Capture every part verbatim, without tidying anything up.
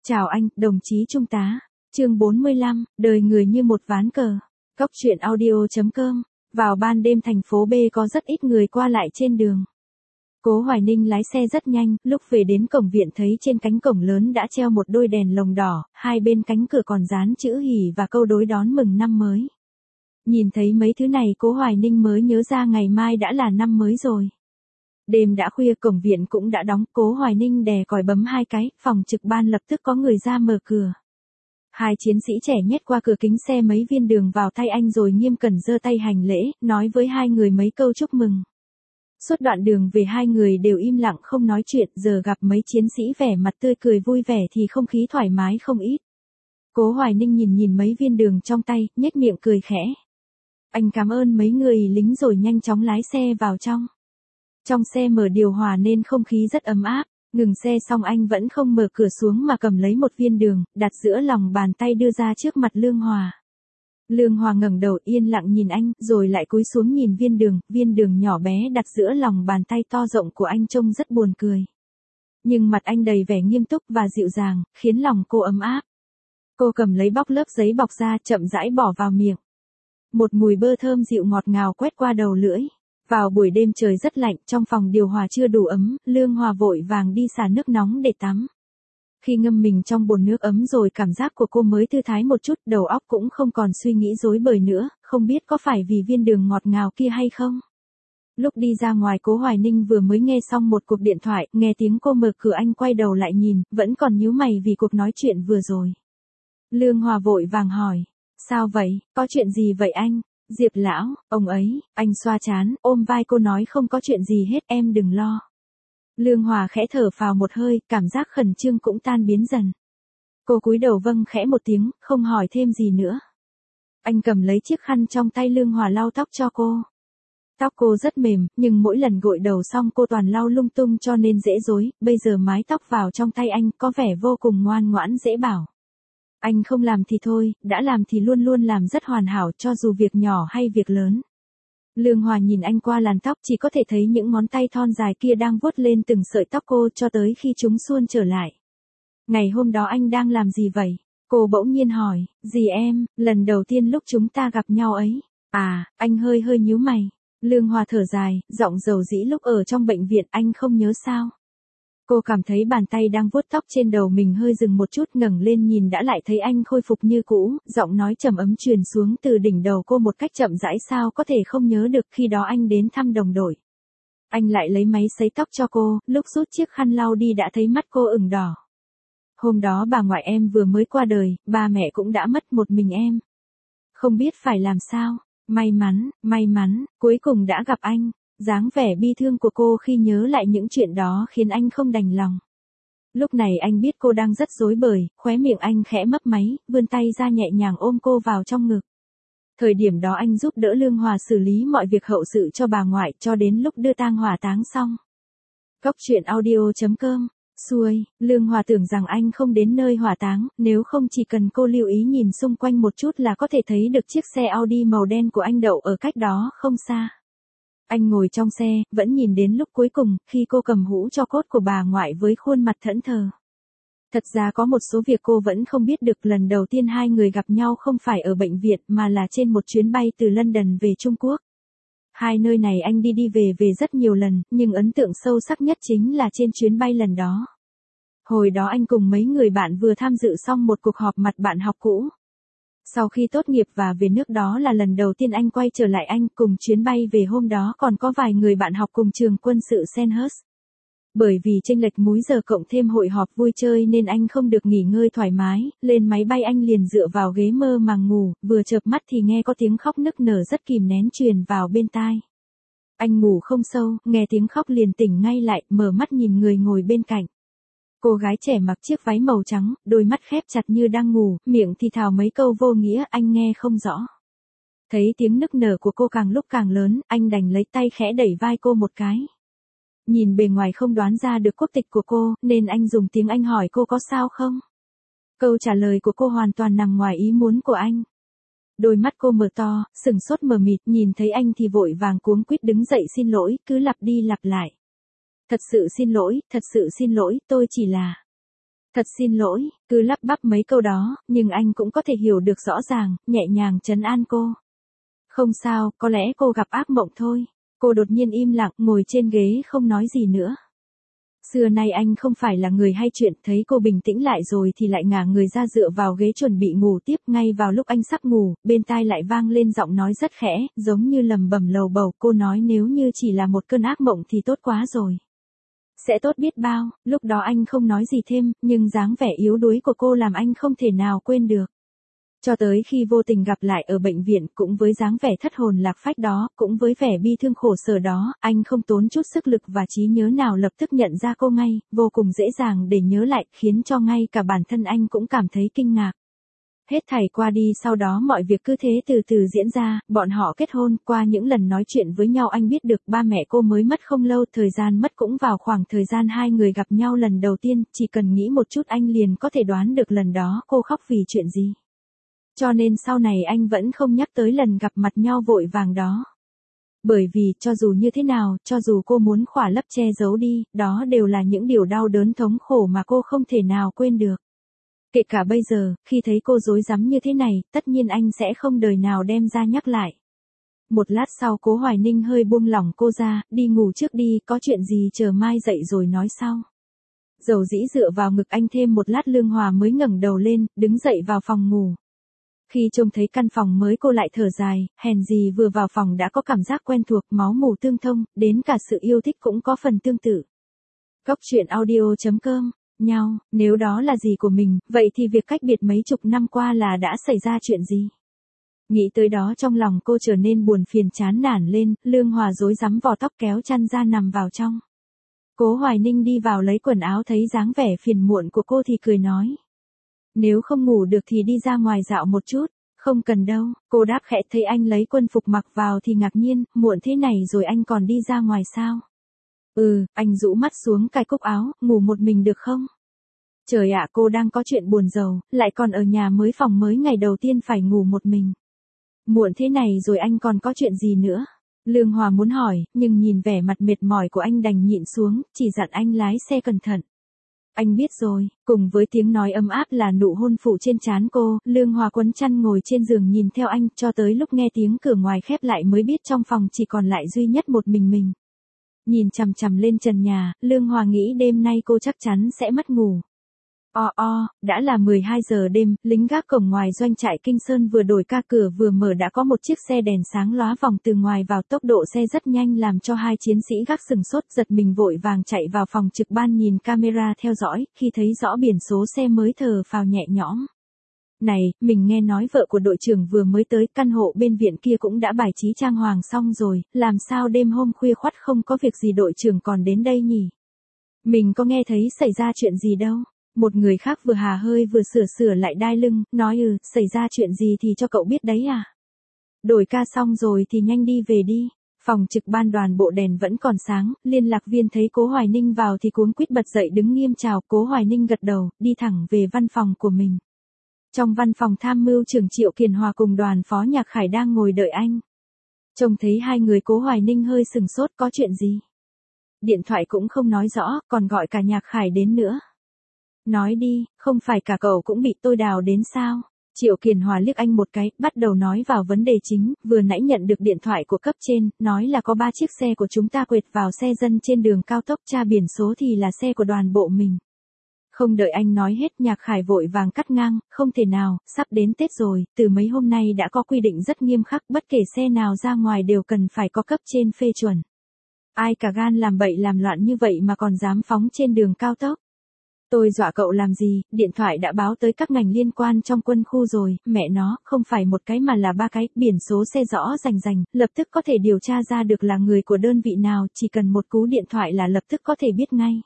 Chào anh, đồng chí trung tá. Chương bốn mươi lăm, đời người như một ván cờ. Cóc truyện audio chấm com. Vào ban đêm thành phố B có rất ít người qua lại trên đường. Cố Hoài Ninh lái xe rất nhanh, lúc về đến cổng viện thấy trên cánh cổng lớn đã treo một đôi đèn lồng đỏ, hai bên cánh cửa còn dán chữ hỉ và câu đối đón mừng năm mới. Nhìn thấy mấy thứ này Cố Hoài Ninh mới nhớ ra ngày mai đã là năm mới rồi. Đêm đã khuya, cổng viện cũng đã đóng, Cố Hoài Ninh đè còi bấm hai cái, phòng trực ban lập tức có người ra mở cửa. Hai chiến sĩ trẻ nhét qua cửa kính xe mấy viên đường vào tay anh rồi nghiêm cẩn giơ tay hành lễ, nói với hai người mấy câu chúc mừng. Suốt đoạn đường về hai người đều im lặng không nói chuyện, giờ gặp mấy chiến sĩ vẻ mặt tươi cười vui vẻ thì không khí thoải mái không ít. Cố Hoài Ninh nhìn nhìn mấy viên đường trong tay, nhếch miệng cười khẽ. Anh cảm ơn mấy người lính rồi nhanh chóng lái xe vào trong. Trong xe mở điều hòa nên không khí rất ấm áp, ngừng xe xong anh vẫn không mở cửa xuống mà cầm lấy một viên đường, đặt giữa lòng bàn tay đưa ra trước mặt Lương Hòa. Lương Hòa ngẩng đầu yên lặng nhìn anh, rồi lại cúi xuống nhìn viên đường, viên đường nhỏ bé đặt giữa lòng bàn tay to rộng của anh trông rất buồn cười. Nhưng mặt anh đầy vẻ nghiêm túc và dịu dàng, khiến lòng cô ấm áp. Cô cầm lấy bóc lớp giấy bọc ra chậm rãi bỏ vào miệng. Một mùi bơ thơm dịu ngọt ngào quét qua đầu lưỡi. Vào buổi đêm trời rất lạnh, trong phòng điều hòa chưa đủ ấm, Lương Hòa vội vàng đi xả nước nóng để tắm. Khi ngâm mình trong bồn nước ấm rồi cảm giác của cô mới thư thái một chút, đầu óc cũng không còn suy nghĩ rối bời nữa, không biết có phải vì viên đường ngọt ngào kia hay không. Lúc đi ra ngoài Cố Hoài Ninh vừa mới nghe xong một cuộc điện thoại, nghe tiếng cô mở cửa anh quay đầu lại nhìn, vẫn còn nhíu mày vì cuộc nói chuyện vừa rồi. Lương Hòa vội vàng hỏi, sao vậy, có chuyện gì vậy anh? Diệp lão, ông ấy, anh xoa trán, ôm vai cô nói không có chuyện gì hết, em đừng lo. Lương Hòa khẽ thở phào một hơi, cảm giác khẩn trương cũng tan biến dần. Cô cúi đầu vâng khẽ một tiếng, không hỏi thêm gì nữa. Anh cầm lấy chiếc khăn trong tay Lương Hòa lau tóc cho cô. Tóc cô rất mềm, nhưng mỗi lần gội đầu xong cô toàn lau lung tung cho nên dễ rối, bây giờ mái tóc vào trong tay anh có vẻ vô cùng ngoan ngoãn dễ bảo. Anh không làm thì thôi, đã làm thì luôn luôn làm rất hoàn hảo cho dù việc nhỏ hay việc lớn. Lương Hòa nhìn anh qua làn tóc chỉ có thể thấy những ngón tay thon dài kia đang vuốt lên từng sợi tóc cô cho tới khi chúng suôn trở lại. Ngày hôm đó anh đang làm gì vậy? Cô bỗng nhiên hỏi, dì em, lần đầu tiên lúc chúng ta gặp nhau ấy. À, anh hơi hơi nhíu mày. Lương Hòa thở dài, giọng dầu dĩ lúc ở trong bệnh viện anh không nhớ sao. Cô cảm thấy bàn tay đang vuốt tóc trên đầu mình hơi dừng một chút, ngẩng lên nhìn đã lại thấy anh khôi phục như cũ, giọng nói trầm ấm truyền xuống từ đỉnh đầu cô một cách chậm rãi, sao có thể không nhớ được khi đó anh đến thăm đồng đội. Anh lại lấy máy sấy tóc cho cô, lúc rút chiếc khăn lau đi đã thấy mắt cô ửng đỏ. Hôm đó bà ngoại em vừa mới qua đời, ba mẹ cũng đã mất, một mình em. Không biết phải làm sao, may mắn, may mắn, cuối cùng đã gặp anh. Dáng vẻ bi thương của cô khi nhớ lại những chuyện đó khiến anh không đành lòng. Lúc này anh biết cô đang rất rối bời, khóe miệng anh khẽ mấp máy, vươn tay ra nhẹ nhàng ôm cô vào trong ngực. Thời điểm đó anh giúp đỡ Lương Hòa xử lý mọi việc hậu sự cho bà ngoại cho đến lúc đưa tang hỏa táng xong. Cóc truyện audio chấm com. Xuôi, Lương Hòa tưởng rằng anh không đến nơi hỏa táng, nếu không chỉ cần cô lưu ý nhìn xung quanh một chút là có thể thấy được chiếc xe Audi màu đen của anh đậu ở cách đó không xa. Anh ngồi trong xe, vẫn nhìn đến lúc cuối cùng, khi cô cầm hũ tro cốt của bà ngoại với khuôn mặt thẫn thờ. Thật ra có một số việc cô vẫn không biết được, lần đầu tiên hai người gặp nhau không phải ở bệnh viện mà là trên một chuyến bay từ London về Trung Quốc. Hai nơi này anh đi đi về về rất nhiều lần, nhưng ấn tượng sâu sắc nhất chính là trên chuyến bay lần đó. Hồi đó anh cùng mấy người bạn vừa tham dự xong một cuộc họp mặt bạn học cũ. Sau khi tốt nghiệp và về nước đó là lần đầu tiên anh quay trở lại Anh, cùng chuyến bay về hôm đó còn có vài người bạn học cùng trường quân sự Sandhurst. Bởi vì chênh lệch múi giờ cộng thêm hội họp vui chơi nên anh không được nghỉ ngơi thoải mái, lên máy bay anh liền dựa vào ghế mơ màng ngủ, vừa chợp mắt thì nghe có tiếng khóc nức nở rất kìm nén truyền vào bên tai. Anh ngủ không sâu, nghe tiếng khóc liền tỉnh ngay lại, mở mắt nhìn người ngồi bên cạnh. Cô gái trẻ mặc chiếc váy màu trắng, đôi mắt khép chặt như đang ngủ, miệng thì thào mấy câu vô nghĩa anh nghe không rõ. Thấy tiếng nức nở của cô càng lúc càng lớn, anh đành lấy tay khẽ đẩy vai cô một cái. Nhìn bề ngoài không đoán ra được quốc tịch của cô, nên anh dùng tiếng Anh hỏi cô có sao không. Câu trả lời của cô hoàn toàn nằm ngoài ý muốn của anh. Đôi mắt cô mở to, sừng sốt mờ mịt, nhìn thấy anh thì vội vàng cuống quýt đứng dậy xin lỗi, cứ lặp đi lặp lại. Thật sự xin lỗi, thật sự xin lỗi, tôi chỉ là... Thật xin lỗi, cứ lắp bắp mấy câu đó, nhưng anh cũng có thể hiểu được rõ ràng, nhẹ nhàng trấn an cô. Không sao, có lẽ cô gặp ác mộng thôi. Cô đột nhiên im lặng, ngồi trên ghế không nói gì nữa. Xưa nay anh không phải là người hay chuyện, thấy cô bình tĩnh lại rồi thì lại ngả người ra dựa vào ghế chuẩn bị ngủ tiếp. Ngay vào lúc anh sắp ngủ, bên tai lại vang lên giọng nói rất khẽ, giống như lầm bầm lầu bầu. Cô nói nếu như chỉ là một cơn ác mộng thì tốt quá rồi. Sẽ tốt biết bao. Lúc đó anh không nói gì thêm, nhưng dáng vẻ yếu đuối của cô làm anh không thể nào quên được. Cho tới khi vô tình gặp lại ở bệnh viện, cũng với dáng vẻ thất hồn lạc phách đó, cũng với vẻ bi thương khổ sở đó, anh không tốn chút sức lực và trí nhớ nào lập tức nhận ra cô ngay, vô cùng dễ dàng để nhớ lại, khiến cho ngay cả bản thân anh cũng cảm thấy kinh ngạc. Hết thảy qua đi, sau đó mọi việc cứ thế từ từ diễn ra, bọn họ kết hôn. Qua những lần nói chuyện với nhau anh biết được ba mẹ cô mới mất không lâu, thời gian mất cũng vào khoảng thời gian hai người gặp nhau lần đầu tiên, chỉ cần nghĩ một chút anh liền có thể đoán được lần đó cô khóc vì chuyện gì. Cho nên sau này anh vẫn không nhắc tới lần gặp mặt nhau vội vàng đó. Bởi vì, cho dù như thế nào, cho dù cô muốn khỏa lấp che giấu đi, đó đều là những điều đau đớn thống khổ mà cô không thể nào quên được. Kể cả bây giờ, khi thấy cô rối rắm như thế này, tất nhiên anh sẽ không đời nào đem ra nhắc lại. Một lát sau Cố Hoài Ninh hơi buông lỏng cô ra, đi ngủ trước đi, có chuyện gì chờ mai dậy rồi nói sau. Dầu dĩ dựa vào ngực anh thêm một lát Lương Hòa mới ngẩng đầu lên, đứng dậy vào phòng ngủ. Khi trông thấy căn phòng mới cô lại thở dài, hèn gì vừa vào phòng đã có cảm giác quen thuộc, máu mủ tương thông, đến cả sự yêu thích cũng có phần tương tự. Cốc truyện audio chấm com, nhau, nếu đó là gì của mình, vậy thì việc cách biệt mấy chục năm qua là đã xảy ra chuyện gì? Nghĩ tới đó trong lòng cô trở nên buồn phiền chán nản lên, Lương Hòa rối rắm vò tóc kéo chăn ra nằm vào trong. Cố Hoài Ninh đi vào lấy quần áo thấy dáng vẻ phiền muộn của cô thì cười nói. Nếu không ngủ được thì đi ra ngoài dạo một chút. Không cần đâu, cô đáp khẽ. Thấy anh lấy quân phục mặc vào thì ngạc nhiên, muộn thế này rồi anh còn đi ra ngoài sao? Ừ, anh rũ mắt xuống cài cúc áo, ngủ một mình được không? Trời ạ, cô đang có chuyện buồn rầu, lại còn ở nhà mới phòng mới ngày đầu tiên phải ngủ một mình. Muộn thế này rồi anh còn có chuyện gì nữa? Lương Hòa muốn hỏi, nhưng nhìn vẻ mặt mệt mỏi của anh đành nhịn xuống, chỉ dặn anh lái xe cẩn thận. Anh biết rồi. Cùng với tiếng nói ấm áp là nụ hôn phụ trên trán cô, Lương Hòa quấn chăn ngồi trên giường nhìn theo anh, cho tới lúc nghe tiếng cửa ngoài khép lại mới biết trong phòng chỉ còn lại duy nhất một mình mình. Nhìn chằm chằm lên trần nhà, Lương Hòa nghĩ đêm nay cô chắc chắn sẽ mất ngủ. O o, đã là mười hai giờ đêm, lính gác cổng ngoài doanh trại Kinh Sơn vừa đổi ca, cửa vừa mở đã có một chiếc xe đèn sáng lóa vòng từ ngoài vào, tốc độ xe rất nhanh làm cho hai chiến sĩ gác sừng sốt, giật mình vội vàng chạy vào phòng trực ban nhìn camera theo dõi, khi thấy rõ biển số xe mới thở phào nhẹ nhõm. Này, mình nghe nói vợ của đội trưởng vừa mới tới, căn hộ bên viện kia cũng đã bài trí trang hoàng xong rồi, làm sao đêm hôm khuya khoắt không có việc gì đội trưởng còn đến đây nhỉ? Mình có nghe thấy xảy ra chuyện gì đâu. Một người khác vừa hà hơi vừa sửa sửa lại đai lưng, nói ừ, xảy ra chuyện gì thì cho cậu biết đấy à. Đổi ca xong rồi thì nhanh đi về đi. Phòng trực ban đoàn bộ đèn vẫn còn sáng, liên lạc viên thấy Cố Hoài Ninh vào thì cuống quýt bật dậy đứng nghiêm chào. Cố Hoài Ninh gật đầu, đi thẳng về văn phòng của mình. Trong văn phòng tham mưu trưởng Triệu Kiền Hòa cùng đoàn phó Nhạc Khải đang ngồi đợi anh. Trông thấy hai người Cố Hoài Ninh hơi sừng sốt, có chuyện gì? Điện thoại cũng không nói rõ, còn gọi cả Nhạc Khải đến nữa. Nói đi, không phải cả cậu cũng bị tôi đào đến sao? Triệu Kiền Hòa liếc anh một cái, bắt đầu nói vào vấn đề chính, vừa nãy nhận được điện thoại của cấp trên, nói là có ba chiếc xe của chúng ta quệt vào xe dân trên đường cao tốc, tra biển số thì là xe của đoàn bộ mình. Không đợi anh nói hết, Nhạc Khải vội vàng cắt ngang, không thể nào, sắp đến Tết rồi, từ mấy hôm nay đã có quy định rất nghiêm khắc, bất kể xe nào ra ngoài đều cần phải có cấp trên phê chuẩn. Ai cả gan làm bậy làm loạn như vậy mà còn dám phóng trên đường cao tốc? Tôi dọa cậu làm gì, điện thoại đã báo tới các ngành liên quan trong quân khu rồi, mẹ nó, không phải một cái mà là ba cái, biển số xe rõ rành rành, lập tức có thể điều tra ra được là người của đơn vị nào, chỉ cần một cú điện thoại là lập tức có thể biết ngay.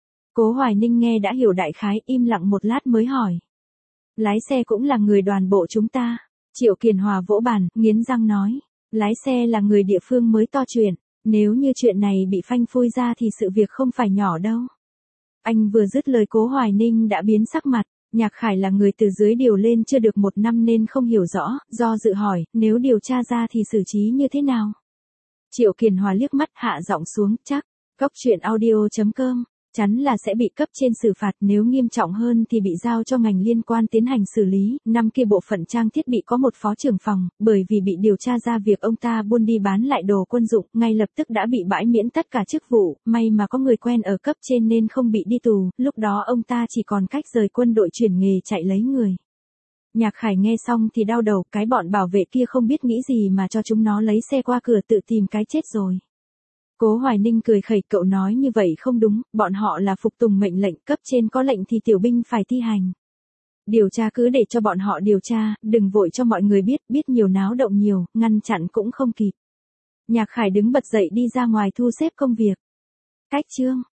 Cố Hoài Ninh nghe đã hiểu đại khái, im lặng một lát mới hỏi. Lái xe cũng là người đoàn bộ chúng ta. Triệu Kiền Hòa vỗ bàn, nghiến răng nói. Lái xe là người địa phương mới to chuyện, nếu như chuyện này bị phanh phui ra thì sự việc không phải nhỏ đâu. Anh vừa dứt lời Cố Hoài Ninh đã biến sắc mặt. Nhạc Khải là người từ dưới điều lên chưa được một năm nên không hiểu rõ, do dự hỏi, nếu điều tra ra thì xử trí như thế nào? Triệu Kiền Hòa liếc mắt hạ giọng xuống, chắc. Cốc truyện audio chấm com chắn là sẽ bị cấp trên xử phạt, nếu nghiêm trọng hơn thì bị giao cho ngành liên quan tiến hành xử lý. Năm kia bộ phận trang thiết bị có một phó trưởng phòng, bởi vì bị điều tra ra việc ông ta buôn đi bán lại đồ quân dụng, ngay lập tức đã bị bãi miễn tất cả chức vụ, may mà có người quen ở cấp trên nên không bị đi tù, lúc đó ông ta chỉ còn cách rời quân đội chuyển nghề chạy lấy người. Nhạc Khải nghe xong thì đau đầu, cái bọn bảo vệ kia không biết nghĩ gì mà cho chúng nó lấy xe qua cửa tự tìm cái chết rồi. Cố Hoài Ninh cười khẩy, cậu nói như vậy không đúng, bọn họ là phục tùng mệnh lệnh, cấp trên có lệnh thì tiểu binh phải thi hành. Điều tra cứ để cho bọn họ điều tra, đừng vội cho mọi người biết, biết nhiều náo động nhiều, ngăn chặn cũng không kịp. Nhạc Khải đứng bật dậy đi ra ngoài thu xếp công việc. Cách chương